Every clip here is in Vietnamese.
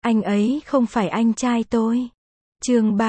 Anh ấy không phải anh trai tôi. Chương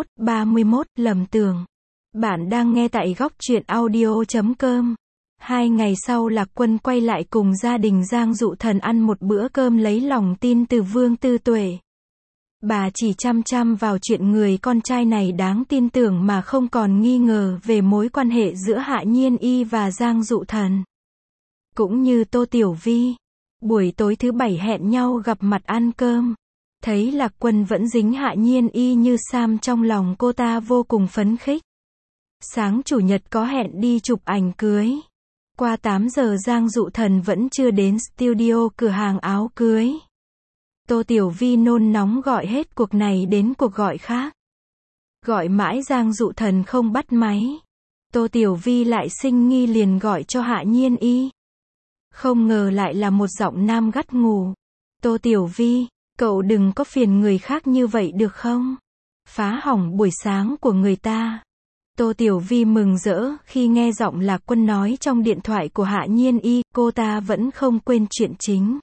31, lầm tưởng. Bạn đang nghe tại góc truyện audio.com. 2 ngày sau Lạc Quân quay lại cùng gia đình Giang Dụ Thần ăn một bữa cơm lấy lòng tin từ Vương Tư Tuệ. Bà chỉ chăm chăm vào chuyện người con trai này đáng tin tưởng mà không còn nghi ngờ về mối quan hệ giữa Hạ Nhiên Y và Giang Dụ Thần. Cũng như Tô Tiểu Vi. Buổi tối thứ bảy hẹn nhau gặp mặt ăn cơm. Thấy Lạc Quân vẫn dính Hạ Nhiên Y như Sam trong lòng cô ta vô cùng phấn khích. Sáng chủ nhật có hẹn đi chụp ảnh cưới. Qua 8 giờ Giang Dụ Thần vẫn chưa đến studio cửa hàng áo cưới. Tô Tiểu Vi nôn nóng gọi hết cuộc này đến cuộc gọi khác. Gọi mãi Giang Dụ Thần không bắt máy. Tô Tiểu Vi lại sinh nghi liền gọi cho Hạ Nhiên Y. Không ngờ lại là một giọng nam gắt gù. Tô Tiểu Vi, cậu đừng có phiền người khác như vậy được không? Phá hỏng buổi sáng của người ta. Tô Tiểu Vi mừng rỡ khi nghe giọng Lạc Quân nói trong điện thoại của Hạ Nhiên Y, cô ta vẫn không quên chuyện chính.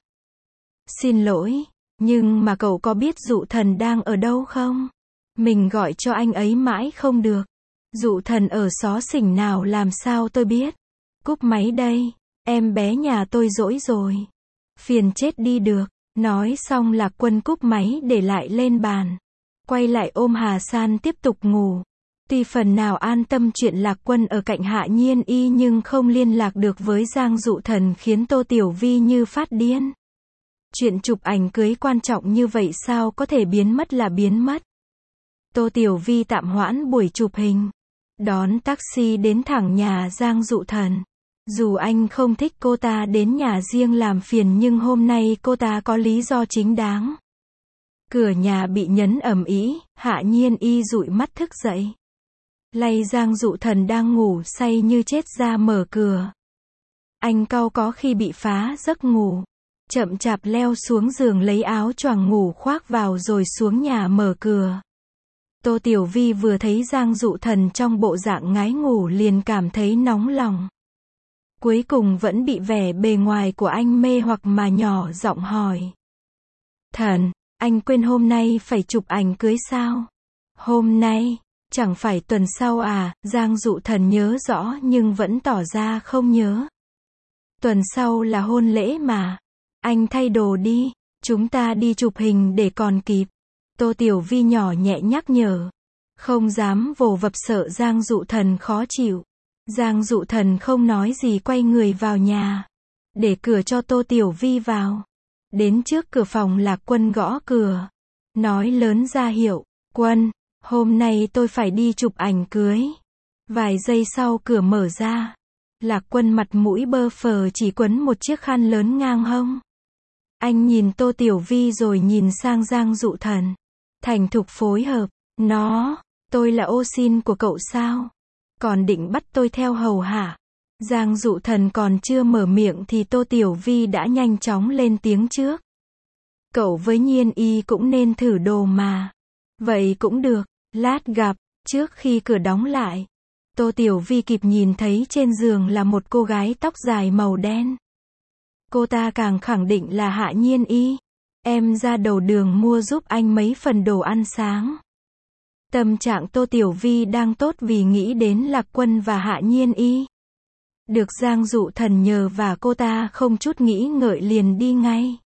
Xin lỗi, nhưng mà cậu có biết Dụ Thần đang ở đâu không? Mình gọi cho anh ấy mãi không được. Dụ Thần ở xó xỉnh nào làm sao tôi biết? Cúp máy đây, em bé nhà tôi dỗi rồi. Phiền chết đi được. Nói xong Lạc Quân cúp máy để lại lên bàn. Quay lại ôm Hà San tiếp tục ngủ. Tuy phần nào an tâm chuyện Lạc Quân ở cạnh Hạ Nhiên Y nhưng không liên lạc được với Giang Dụ Thần khiến Tô Tiểu Vi như phát điên. Chuyện chụp ảnh cưới quan trọng như vậy sao có thể biến mất là biến mất. Tô Tiểu Vi tạm hoãn buổi chụp hình. Đón taxi đến thẳng nhà Giang Dụ Thần. Dù anh không thích cô ta đến nhà riêng làm phiền nhưng hôm nay cô ta có lý do chính đáng. Cửa nhà bị nhấn ầm ĩ, Hạ Nhiên Y dụi mắt thức dậy. Lay Giang Dụ Thần đang ngủ say như chết ra mở cửa. Anh cau có khi bị phá giấc ngủ. Chậm chạp leo xuống giường lấy áo choàng ngủ khoác vào rồi xuống nhà mở cửa. Tô Tiểu Vi vừa thấy Giang Dụ Thần trong bộ dạng ngái ngủ liền cảm thấy nóng lòng. Cuối cùng vẫn bị vẻ bề ngoài của anh mê hoặc mà nhỏ giọng hỏi. Thần, anh quên hôm nay phải chụp ảnh cưới sao? Hôm nay, chẳng phải tuần sau à? Giang Dụ Thần nhớ rõ nhưng vẫn tỏ ra không nhớ. Tuần sau là hôn lễ mà. Anh thay đồ đi, chúng ta đi chụp hình để còn kịp. Tô Tiểu Vi nhỏ nhẹ nhắc nhở. Không dám vồ vập sợ Giang Dụ Thần khó chịu. Giang Dụ Thần không nói gì quay người vào nhà. Để cửa cho Tô Tiểu Vi vào. Đến trước cửa phòng Lạc Quân gõ cửa. Nói lớn ra hiệu. Quân, hôm nay tôi phải đi chụp ảnh cưới. Vài giây sau cửa mở ra. Lạc Quân mặt mũi bơ phờ chỉ quấn một chiếc khăn lớn ngang hông. Anh nhìn Tô Tiểu Vi rồi nhìn sang Giang Dụ Thần. Thành thục phối hợp. Tôi là ô xin của cậu sao? Còn định bắt tôi theo hầu hả? Giang Dụ Thần còn chưa mở miệng thì Tô Tiểu Vi đã nhanh chóng lên tiếng trước. Cậu với Nhiên Y cũng nên thử đồ mà. Vậy cũng được, lát gặp. Trước khi cửa đóng lại, Tô Tiểu Vi kịp nhìn thấy trên giường là một cô gái tóc dài màu đen. Cô ta càng khẳng định là Hạ Nhiên Y. Em ra đầu đường mua giúp anh mấy phần đồ ăn sáng. Tâm trạng Tô Tiểu Vi đang tốt vì nghĩ đến Lạc Quân và Hạ Nhiên Y. Được Giang Dụ Thần nhờ và cô ta không chút nghĩ ngợi liền đi ngay.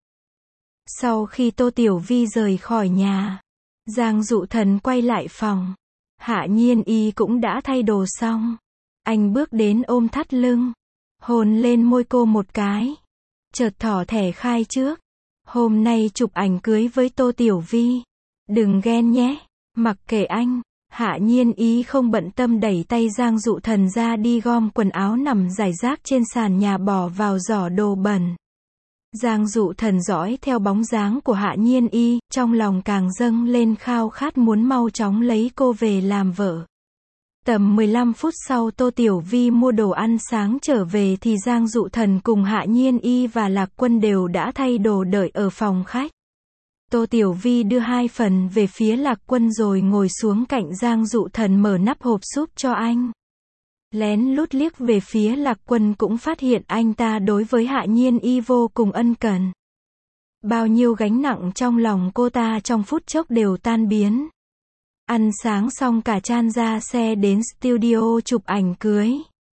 Sau khi Tô Tiểu Vi rời khỏi nhà, Giang Dụ Thần quay lại phòng. Hạ Nhiên Y cũng đã thay đồ xong. Anh bước đến ôm thắt lưng, hôn lên môi cô một cái. Chợt thỏ thẻ khai trước. Hôm nay chụp ảnh cưới với Tô Tiểu Vi. Đừng ghen nhé. Mặc kệ anh, Hạ Nhiên Y không bận tâm đẩy tay Giang Dụ Thần ra đi gom quần áo nằm rải rác trên sàn nhà bỏ vào giỏ đồ bẩn. Giang Dụ Thần dõi theo bóng dáng của Hạ Nhiên Y, trong lòng càng dâng lên khao khát muốn mau chóng lấy cô về làm vợ. Tầm 15 phút sau Tô Tiểu Vi mua đồ ăn sáng trở về thì Giang Dụ Thần cùng Hạ Nhiên Y và Lạc Quân đều đã thay đồ đợi ở phòng khách. Tô Tiểu Vi đưa 2 phần về phía Lạc Quân rồi ngồi xuống cạnh Giang Dụ Thần mở nắp hộp súp cho anh. Lén lút liếc về phía Lạc Quân cũng phát hiện anh ta đối với Hạ Nhiên Y vô cùng ân cần. Bao nhiêu gánh nặng trong lòng cô ta trong phút chốc đều tan biến. Ăn sáng xong cả Chan ra xe đến studio chụp ảnh cưới.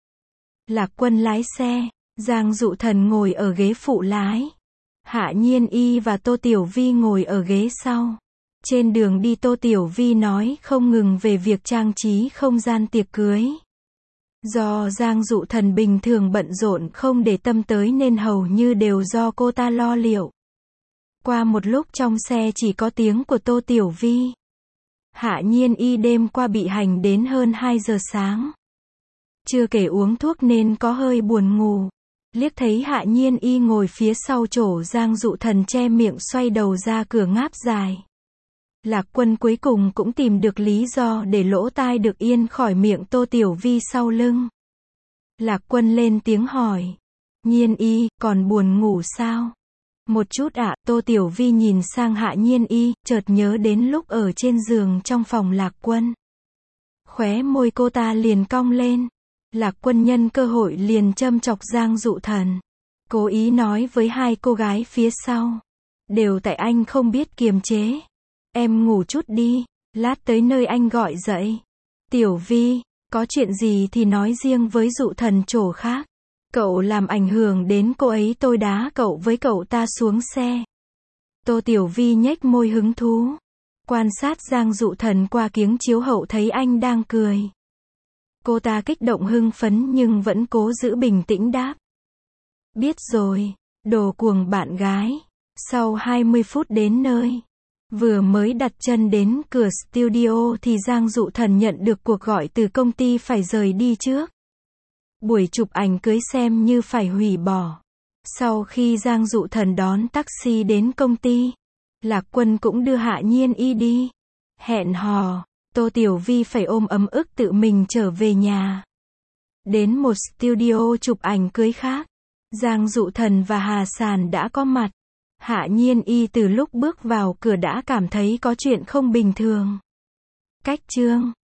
Lạc Quân lái xe, Giang Dụ Thần ngồi ở ghế phụ lái. Hạ Nhiên Y và Tô Tiểu Vi ngồi ở ghế sau. Trên đường đi Tô Tiểu Vi nói không ngừng về việc trang trí không gian tiệc cưới. Do Giang Dụ Thần bình thường bận rộn không để tâm tới nên hầu như đều do cô ta lo liệu. Qua một lúc trong xe chỉ có tiếng của Tô Tiểu Vi. Hạ Nhiên Y đêm qua bị hành đến hơn 2 giờ sáng. Chưa kể uống thuốc nên có hơi buồn ngủ. Liếc thấy Hạ Nhiên Y ngồi phía sau chỗ Giang Dụ Thần che miệng xoay đầu ra cửa ngáp dài. Lạc Quân cuối cùng cũng tìm được lý do để lỗ tai được yên khỏi miệng Tô Tiểu Vi sau lưng. Lạc Quân lên tiếng hỏi. Nhiên Y, còn buồn ngủ sao? Một chút ạ, Tô Tiểu Vi nhìn sang Hạ Nhiên Y, chợt nhớ đến lúc ở trên giường trong phòng Lạc Quân. Khóe môi cô ta liền cong lên. Lạc Quân nhân cơ hội liền châm chọc Giang Dụ Thần. Cố ý nói với hai cô gái phía sau. Đều tại anh không biết kiềm chế. Em ngủ chút đi, lát tới nơi anh gọi dậy. Tiểu Vi, có chuyện gì thì nói riêng với Dụ Thần chỗ khác. Cậu làm ảnh hưởng đến cô ấy, tôi đá cậu với cậu ta xuống xe. Tô Tiểu Vi nhếch môi hứng thú. Quan sát Giang Dụ Thần qua kiếng chiếu hậu thấy anh đang cười. Cô ta kích động hưng phấn nhưng vẫn cố giữ bình tĩnh đáp. Biết rồi, đồ cuồng bạn gái. Sau 20 phút đến nơi. Vừa mới đặt chân đến cửa studio thì Giang Dụ Thần nhận được cuộc gọi từ công ty phải rời đi trước. Buổi chụp ảnh cưới xem như phải hủy bỏ. Sau khi Giang Dụ Thần đón taxi đến công ty, Lạc Quân cũng đưa Hạ Nhiên Y đi. Hẹn hò, Tô Tiểu Vi phải ôm ấm ức tự mình trở về nhà. Đến một studio chụp ảnh cưới khác, Giang Dụ Thần và Hà Sàn đã có mặt. Hạ Nhiên Y từ lúc bước vào cửa đã cảm thấy có chuyện không bình thường. Cách chương